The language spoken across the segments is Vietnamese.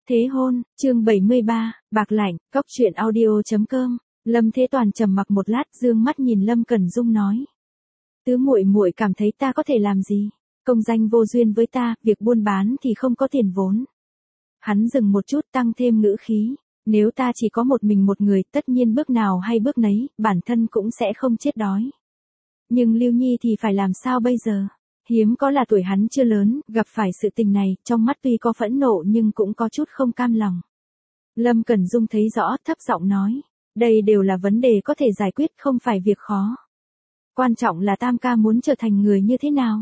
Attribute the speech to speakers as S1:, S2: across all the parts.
S1: Thế hôn, chương 73, bạc lạnh, cóc truyện audio.com. Lâm Thế Toàn trầm mặc một lát, dương mắt nhìn Lâm Cẩn Dung nói: Tứ muội muội cảm thấy ta có thể làm gì? Công danh vô duyên với ta, việc buôn bán thì không có tiền vốn. Hắn dừng một chút, tăng thêm ngữ khí: Nếu ta chỉ có một mình một người, tất nhiên bước nào hay bước nấy, bản thân cũng sẽ không chết đói. Nhưng Lưu Nhi thì phải làm sao bây giờ? Hiếm có là tuổi hắn chưa lớn, gặp phải sự tình này, trong mắt tuy có phẫn nộ nhưng cũng có chút không cam lòng. Lâm Cẩn Dung thấy rõ, thấp giọng nói: Đây đều là vấn đề có thể giải quyết, không phải việc khó. Quan trọng là Tam ca muốn trở thành người như thế nào?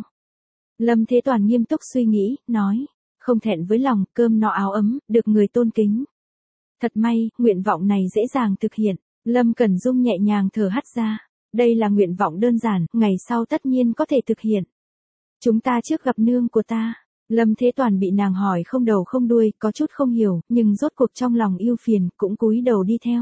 S1: Lâm Thế Toàn nghiêm túc suy nghĩ, nói: Không thẹn với lòng, cơm no áo ấm, được người tôn kính. Thật may, nguyện vọng này dễ dàng thực hiện. Lâm Cẩn Dung nhẹ nhàng thở hắt ra. Đây là nguyện vọng đơn giản, ngày sau tất nhiên có thể thực hiện. Chúng ta trước gặp nương của ta. Lâm Thế Toàn bị nàng hỏi không đầu không đuôi, có chút không hiểu, nhưng rốt cuộc trong lòng yêu phiền, cũng cúi đầu đi theo.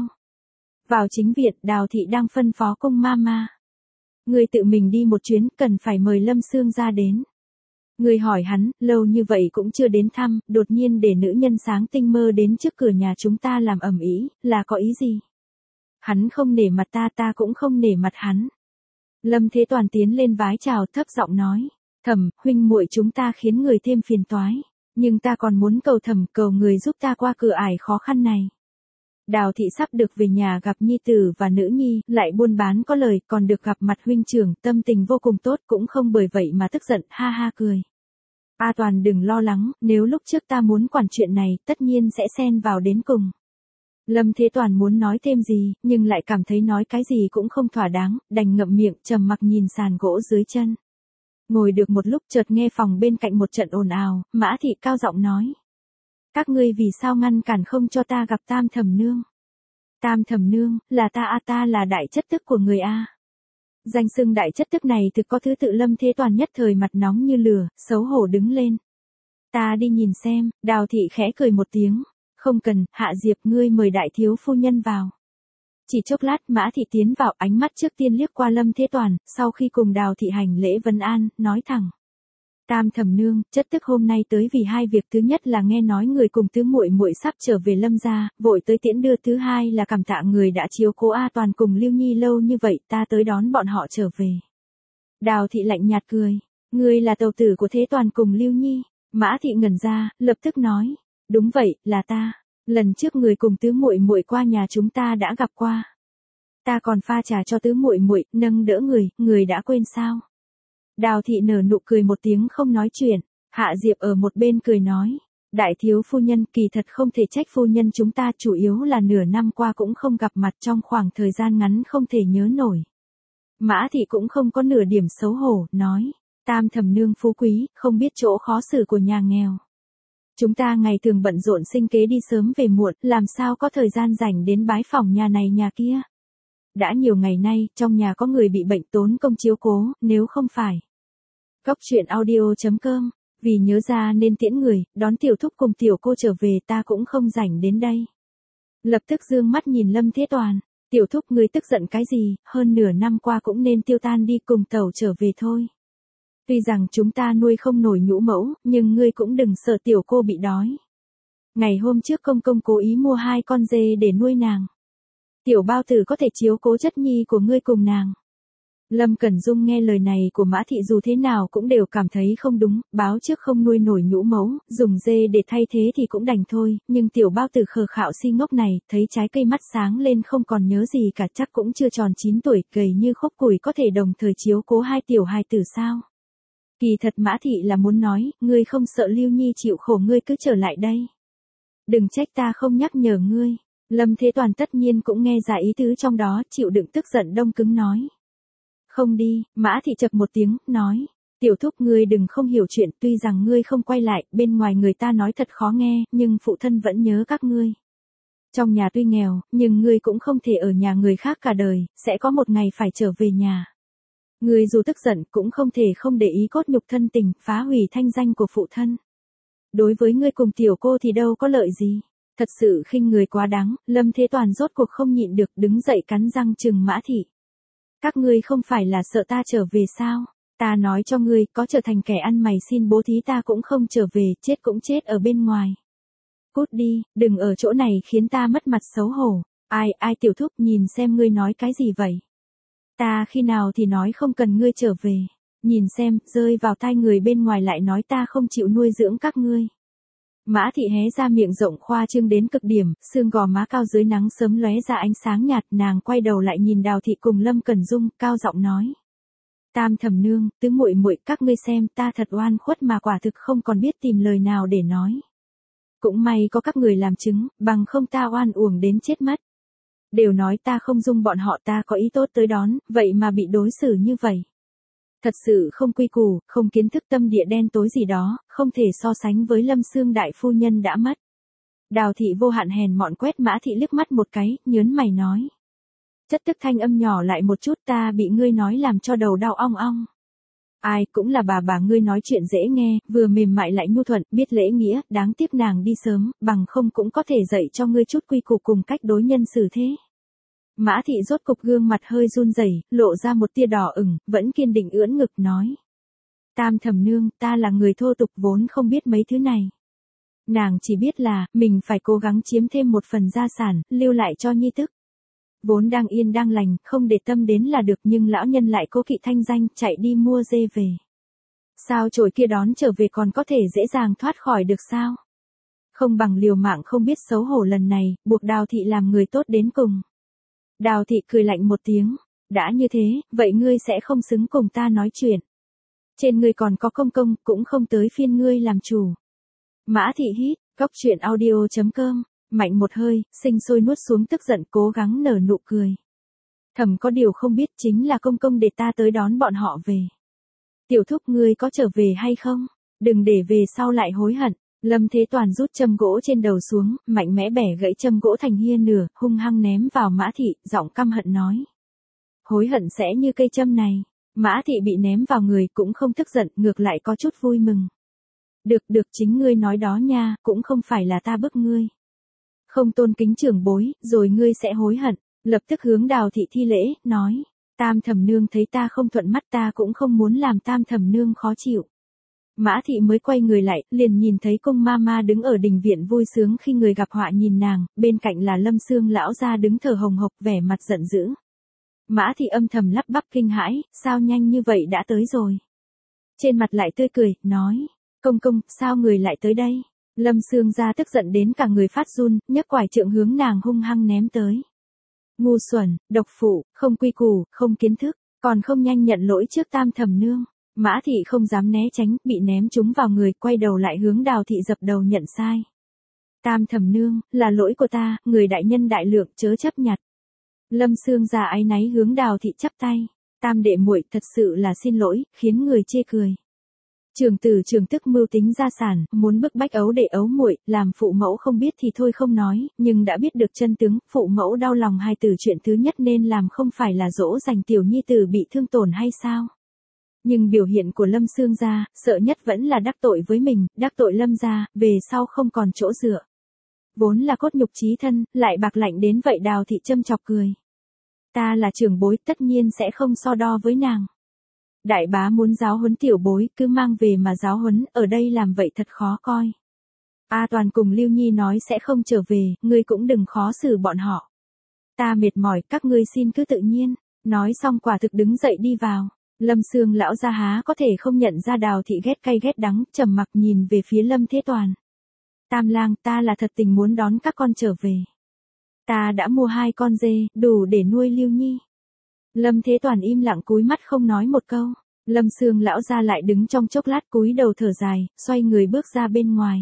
S1: Vào chính viện, Đào Thị đang phân phó công ma. Người tự mình đi một chuyến, cần phải mời Lâm Sương ra đến. Người hỏi hắn, lâu như vậy cũng chưa đến thăm, đột nhiên để nữ nhân sáng tinh mơ đến trước cửa nhà chúng ta làm ầm ĩ, là có ý gì? Hắn không nể mặt ta, ta cũng không nể mặt hắn. Lâm Thế Toàn tiến lên vái chào, thấp giọng nói: Thẩm, huynh muội chúng ta khiến người thêm phiền toái, nhưng ta còn muốn cầu Thẩm, cầu người giúp ta qua cửa ải khó khăn này. Đào Thị sắp được về nhà gặp nhi tử và nữ nhi, lại buôn bán có lời, còn được gặp mặt huynh trưởng, tâm tình vô cùng tốt, cũng không bởi vậy mà tức giận, ha ha cười. A Toàn đừng lo lắng, nếu lúc trước ta muốn quản chuyện này, tất nhiên sẽ xen vào đến cùng. Lâm Thế Toàn muốn nói thêm gì, nhưng lại cảm thấy nói cái gì cũng không thỏa đáng, đành ngậm miệng, trầm mặc nhìn sàn gỗ dưới chân. Ngồi được một lúc, chợt nghe phòng bên cạnh một trận ồn ào, Mã Thị cao giọng nói: Các ngươi vì sao ngăn cản không cho ta gặp Tam Thẩm Nương? Tam Thẩm Nương, là ta ta là đại chất tức của người A. Danh xưng đại chất tức này thực có thứ tự. Lâm Thế Toàn nhất thời mặt nóng như lửa, xấu hổ đứng lên. Ta đi nhìn xem. Đào Thị khẽ cười một tiếng: Không cần, Hạ Diệp, ngươi mời đại thiếu phu nhân vào. Chỉ chốc lát, Mã Thị tiến vào, ánh mắt trước tiên liếc qua Lâm Thế Toàn, sau khi cùng Đào Thị hành lễ vân an, nói thẳng: Tam Thẩm Nương, chất tức hôm nay tới vì hai việc. Thứ nhất là nghe nói người cùng tứ muội muội sắp trở về Lâm gia, vội tới tiễn đưa. Thứ hai là cảm tạ người đã chiếu cố A Toàn cùng Lưu Nhi lâu như vậy, ta tới đón bọn họ trở về. Đào Thị lạnh nhạt cười: Ngươi là tàu tử của Thế Toàn cùng Lưu Nhi? Mã Thị ngẩn ra, lập tức nói: Đúng vậy, là ta. Lần trước người cùng tứ muội muội qua nhà chúng ta đã gặp qua. Ta còn pha trà cho tứ muội muội, nâng đỡ người đã quên sao? Đào Thị nở nụ cười một tiếng không nói chuyện. Hạ Diệp ở một bên cười nói: Đại thiếu phu nhân, kỳ thật không thể trách phu nhân chúng ta, chủ yếu là nửa năm qua cũng không gặp mặt, trong khoảng thời gian ngắn không thể nhớ nổi. Mã Thị cũng không có nửa điểm xấu hổ, nói: Tam Thẩm Nương phú quý, không biết chỗ khó xử của nhà nghèo. Chúng ta ngày thường bận rộn sinh kế, đi sớm về muộn, làm sao có thời gian rảnh đến bái phỏng nhà này nhà kia. Đã nhiều ngày nay, trong nhà có người bị bệnh, tốn công chiếu cố, nếu không phải Cóc truyện audio.com, vì nhớ ra nên tiễn người, đón tiểu thúc cùng tiểu cô trở về, ta cũng không rảnh đến đây. Lập tức dương mắt nhìn Lâm Thế Toàn: Tiểu thúc, ngươi tức giận cái gì, hơn nửa năm qua cũng nên tiêu tan đi, cùng tẩu trở về thôi. Tuy rằng chúng ta nuôi không nổi nhũ mẫu, nhưng ngươi cũng đừng sợ tiểu cô bị đói. Ngày hôm trước công công cố ý mua 2 con dê để nuôi nàng. Tiểu bao tử có thể chiếu cố chất nhi của ngươi cùng nàng. Lâm Cẩn Dung nghe lời này của Mã Thị dù thế nào cũng đều cảm thấy không đúng, báo trước không nuôi nổi nhũ mẫu, dùng dê để thay thế thì cũng đành thôi, nhưng tiểu bao tử khờ khạo si ngốc này, thấy trái cây mắt sáng lên không còn nhớ gì cả, chắc cũng chưa tròn 9 tuổi, gầy như khúc củi, có thể đồng thời chiếu cố 2 tiểu hài tử sao? Kỳ thật Mã Thị là muốn nói, ngươi không sợ Lưu Nhi chịu khổ, ngươi cứ trở lại đây. Đừng trách ta không nhắc nhở ngươi. Lâm Thế Toàn tất nhiên cũng nghe ra ý tứ trong đó, chịu đựng tức giận đông cứng nói: Không đi. Mã Thị chập một tiếng, nói: Tiểu thúc, ngươi đừng không hiểu chuyện, tuy rằng ngươi không quay lại, bên ngoài người ta nói thật khó nghe, nhưng phụ thân vẫn nhớ các ngươi. Trong nhà tuy nghèo, nhưng ngươi cũng không thể ở nhà người khác cả đời, sẽ có một ngày phải trở về nhà. Ngươi dù tức giận cũng không thể không để ý cốt nhục thân tình, phá hủy thanh danh của phụ thân. Đối với ngươi cùng tiểu cô thì đâu có lợi gì. Thật sự khinh người quá đáng. Lâm Thế Toàn rốt cuộc không nhịn được, đứng dậy cắn răng trừng Mã Thị: Các ngươi không phải là sợ ta trở về sao? Ta nói cho ngươi, có trở thành kẻ ăn mày xin bố thí ta cũng không trở về, chết cũng chết ở bên ngoài. cút đi, đừng ở chỗ này khiến ta mất mặt xấu hổ. Ai Tiểu Thúc, nhìn xem ngươi nói cái gì vậy? Ta khi nào thì nói không cần ngươi trở về. Nhìn xem, rơi vào tai người bên ngoài lại nói ta không chịu nuôi dưỡng các ngươi. Mã Thị hé ra miệng rộng khoa trương đến cực điểm, xương gò má cao dưới nắng sớm lóe ra ánh sáng nhạt, nàng quay đầu lại nhìn Đào Thị cùng Lâm Cẩn Dung, cao giọng nói: Tam thẩm nương, tứ muội muội, các ngươi xem, ta thật oan khuất mà quả thực không còn biết tìm lời nào để nói. Cũng may có các người làm chứng, bằng không ta oan uổng đến chết mất. Đều nói ta không dung bọn họ, ta có ý tốt tới đón, vậy mà bị đối xử như vậy. Thật sự không quy củ, không kiến thức, tâm địa đen tối gì đó, không thể so sánh với Lâm Xương đại phu nhân đã mất. Đào Thị vô hạn hèn mọn quét Mã Thị liếc mắt một cái, nhớn mày nói. Chất tức thanh âm nhỏ lại một chút, ta bị ngươi nói làm cho đầu đau ong ong. Ai cũng là bà ngươi nói chuyện dễ nghe, vừa mềm mại lại nhu thuận, biết lễ nghĩa, đáng tiếc nàng đi sớm, bằng không cũng có thể dạy cho ngươi chút quy củ cùng cách đối nhân xử thế. Mã Thị rốt cục gương mặt hơi run rẩy, lộ ra một tia đỏ ửng, vẫn kiên định ưỡn ngực nói. Tam thẩm nương, ta là người thô tục vốn không biết mấy thứ này. Nàng chỉ biết là, mình phải cố gắng chiếm thêm một phần gia sản, lưu lại cho nhi tức. Vốn đang yên đang lành, không để tâm đến là được, nhưng lão nhân lại cố kỵ thanh danh, chạy đi mua dê về. Sao chổi kia đón trở về còn có thể dễ dàng thoát khỏi được sao? Không bằng liều mạng không biết xấu hổ lần này, buộc Đào Thị làm người tốt đến cùng. Đào Thị cười lạnh một tiếng, đã như thế, vậy ngươi sẽ không xứng cùng ta nói chuyện. Trên ngươi còn có công công, cũng không tới phiên ngươi làm chủ. Mã Thị hít, Cóc.truyện audio.com, mạnh một hơi, sinh sôi nuốt xuống tức giận, cố gắng nở nụ cười. Thẩm có điều không biết chính là công công để ta tới đón bọn họ về. Tiểu Thúc, ngươi có trở về hay không? Đừng để về sau lại hối hận. Lâm Thế Toàn rút châm gỗ trên đầu xuống, mạnh mẽ bẻ gãy châm gỗ thành hia nửa, hung hăng ném vào Mã Thị, giọng căm hận nói. Hối hận sẽ như cây châm này. Mã Thị bị ném vào người cũng không tức giận, ngược lại có chút vui mừng. Được, chính ngươi nói đó nha, cũng không phải là ta bức ngươi. Không tôn kính trưởng bối, rồi ngươi sẽ hối hận. Lập tức hướng Đào Thị thi lễ, nói. Tam thẩm nương thấy ta không thuận mắt, ta cũng không muốn làm tam thẩm nương khó chịu. Mã Thị mới quay người lại, liền nhìn thấy cung ma đứng ở đình viện vui sướng khi người gặp họa nhìn nàng, bên cạnh là Lâm Xương lão gia đứng thở hồng hộc, vẻ mặt giận dữ. Mã Thị âm thầm lắp bắp kinh hãi, sao nhanh như vậy đã tới rồi. Trên mặt lại tươi cười, nói, công công, sao người lại tới đây? Lâm Xương gia tức giận đến cả người phát run, nhấc quải trượng hướng nàng hung hăng ném tới. Ngu xuẩn, độc phụ, không quy củ, không kiến thức, còn không nhanh nhận lỗi trước tam thẩm nương. Mã Thị không dám né tránh, bị ném trúng vào người, quay đầu lại hướng Đào Thị dập đầu nhận sai. Tam thẩm nương, là lỗi của ta, người đại nhân đại lượng, chớ chấp nhặt. Lâm Xương già áy náy hướng Đào Thị chắp tay. Tam đệ muội, thật sự là xin lỗi, khiến người chê cười. Trường tử trường tức mưu tính gia sản, muốn bức bách ấu đệ ấu muội, làm phụ mẫu không biết thì thôi không nói, nhưng đã biết được chân tướng, phụ mẫu đau lòng hai từ chuyện thứ nhất nên làm không phải là dỗ dành tiểu nhi tử bị thương tổn hay sao? Nhưng biểu hiện của Lâm Xương gia, sợ nhất vẫn là đắc tội với mình, đắc tội Lâm gia, về sau không còn chỗ dựa. Vốn là cốt nhục chí thân, lại bạc lạnh đến vậy. Đào Thị châm chọc cười. Ta là trưởng bối, tất nhiên sẽ không so đo với nàng. Đại bá muốn giáo huấn tiểu bối, cứ mang về mà giáo huấn, ở đây làm vậy thật khó coi. A Toàn cùng Lưu Nhi nói sẽ không trở về, ngươi cũng đừng khó xử bọn họ. Ta mệt mỏi, các ngươi xin cứ tự nhiên. Nói xong quả thực đứng dậy đi vào. Lâm Xương lão gia há có thể không nhận ra Đào Thị ghét cay ghét đắng, trầm mặc nhìn về phía Lâm Thế Toàn. Tam lang, ta là thật tình muốn đón các con trở về. Ta đã mua 2 con dê, đủ để nuôi Lưu Nhi. Lâm Thế Toàn im lặng cúi mắt không nói một câu. Lâm Xương lão gia lại đứng trong chốc lát cúi đầu thở dài, xoay người bước ra bên ngoài.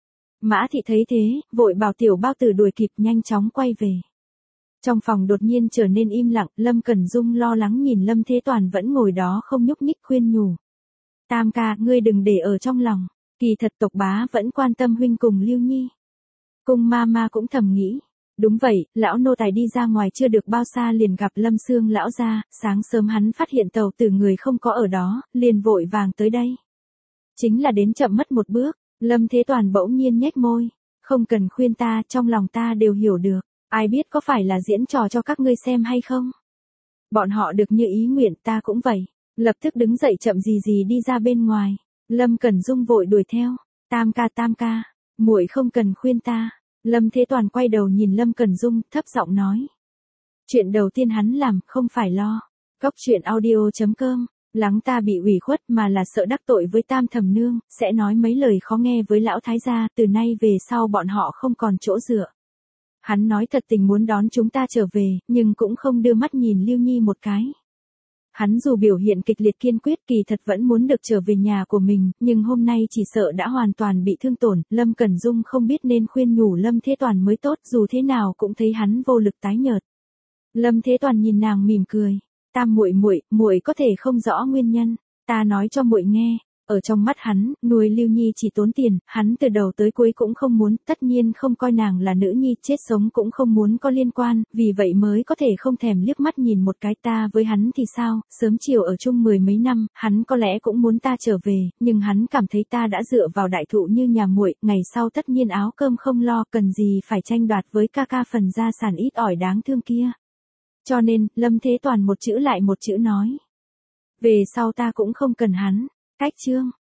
S1: Mã Thị thấy thế, vội bảo tiểu bao tử đuổi kịp nhanh chóng quay về. Trong phòng đột nhiên trở nên im lặng, Lâm Cẩn Dung lo lắng nhìn Lâm Thế Toàn vẫn ngồi đó không nhúc nhích khuyên nhủ. Tam ca, ngươi đừng để ở trong lòng, kỳ thật tộc bá vẫn quan tâm huynh cùng Lưu Nhi. Cung ma cũng thầm nghĩ. Đúng vậy, lão nô tài đi ra ngoài chưa được bao xa liền gặp Lâm Xương lão gia, sáng sớm hắn phát hiện tàu tử người không có ở đó, liền vội vàng tới đây. Chính là đến chậm mất một bước, Lâm Thế Toàn bỗng nhiên nhếch môi. Không cần khuyên ta, trong lòng ta đều hiểu được. Ai biết có phải là diễn trò cho các ngươi xem hay không? Bọn họ được như ý nguyện, ta cũng vậy. Lập tức đứng dậy chậm gì đi ra bên ngoài. Lâm Cẩn Dung vội đuổi theo. Tam ca, Muội không cần khuyên ta. Lâm Thế Toàn quay đầu nhìn Lâm Cẩn Dung, thấp giọng nói. Chuyện đầu tiên hắn làm không phải lo. Cóc truyện audio.com, lắng ta bị ủy khuất mà là sợ đắc tội với Tam Thẩm Nương, sẽ nói mấy lời khó nghe với lão thái gia, từ nay về sau bọn họ không còn chỗ dựa. Hắn nói thật tình muốn đón chúng ta trở về, nhưng cũng không đưa mắt nhìn Lưu Nhi một cái. Hắn dù biểu hiện kịch liệt kiên quyết kỳ thật vẫn muốn được trở về nhà của mình, nhưng hôm nay chỉ sợ đã hoàn toàn bị thương tổn, Lâm Cẩn Dung không biết nên khuyên nhủ Lâm Thế Toàn mới tốt, dù thế nào cũng thấy hắn vô lực tái nhợt. Lâm Thế Toàn nhìn nàng mỉm cười, Tam muội muội, muội có thể không rõ nguyên nhân, ta nói cho muội nghe. Ở trong mắt hắn, nuôi Lưu Nhi chỉ tốn tiền, hắn từ đầu tới cuối cũng không muốn, tất nhiên không coi nàng là nữ nhi, chết sống cũng không muốn có liên quan, vì vậy mới có thể không thèm liếc mắt nhìn một cái. Ta với hắn thì sao, sớm chiều ở chung 10 mấy năm, hắn có lẽ cũng muốn ta trở về, nhưng hắn cảm thấy ta đã dựa vào đại thụ như nhà muội, ngày sau tất nhiên áo cơm không lo, cần gì phải tranh đoạt với ca ca phần gia sản ít ỏi đáng thương kia. Cho nên, Lâm Thế Toàn một chữ lại một chữ nói. Về sau ta cũng không cần hắn. Cách chương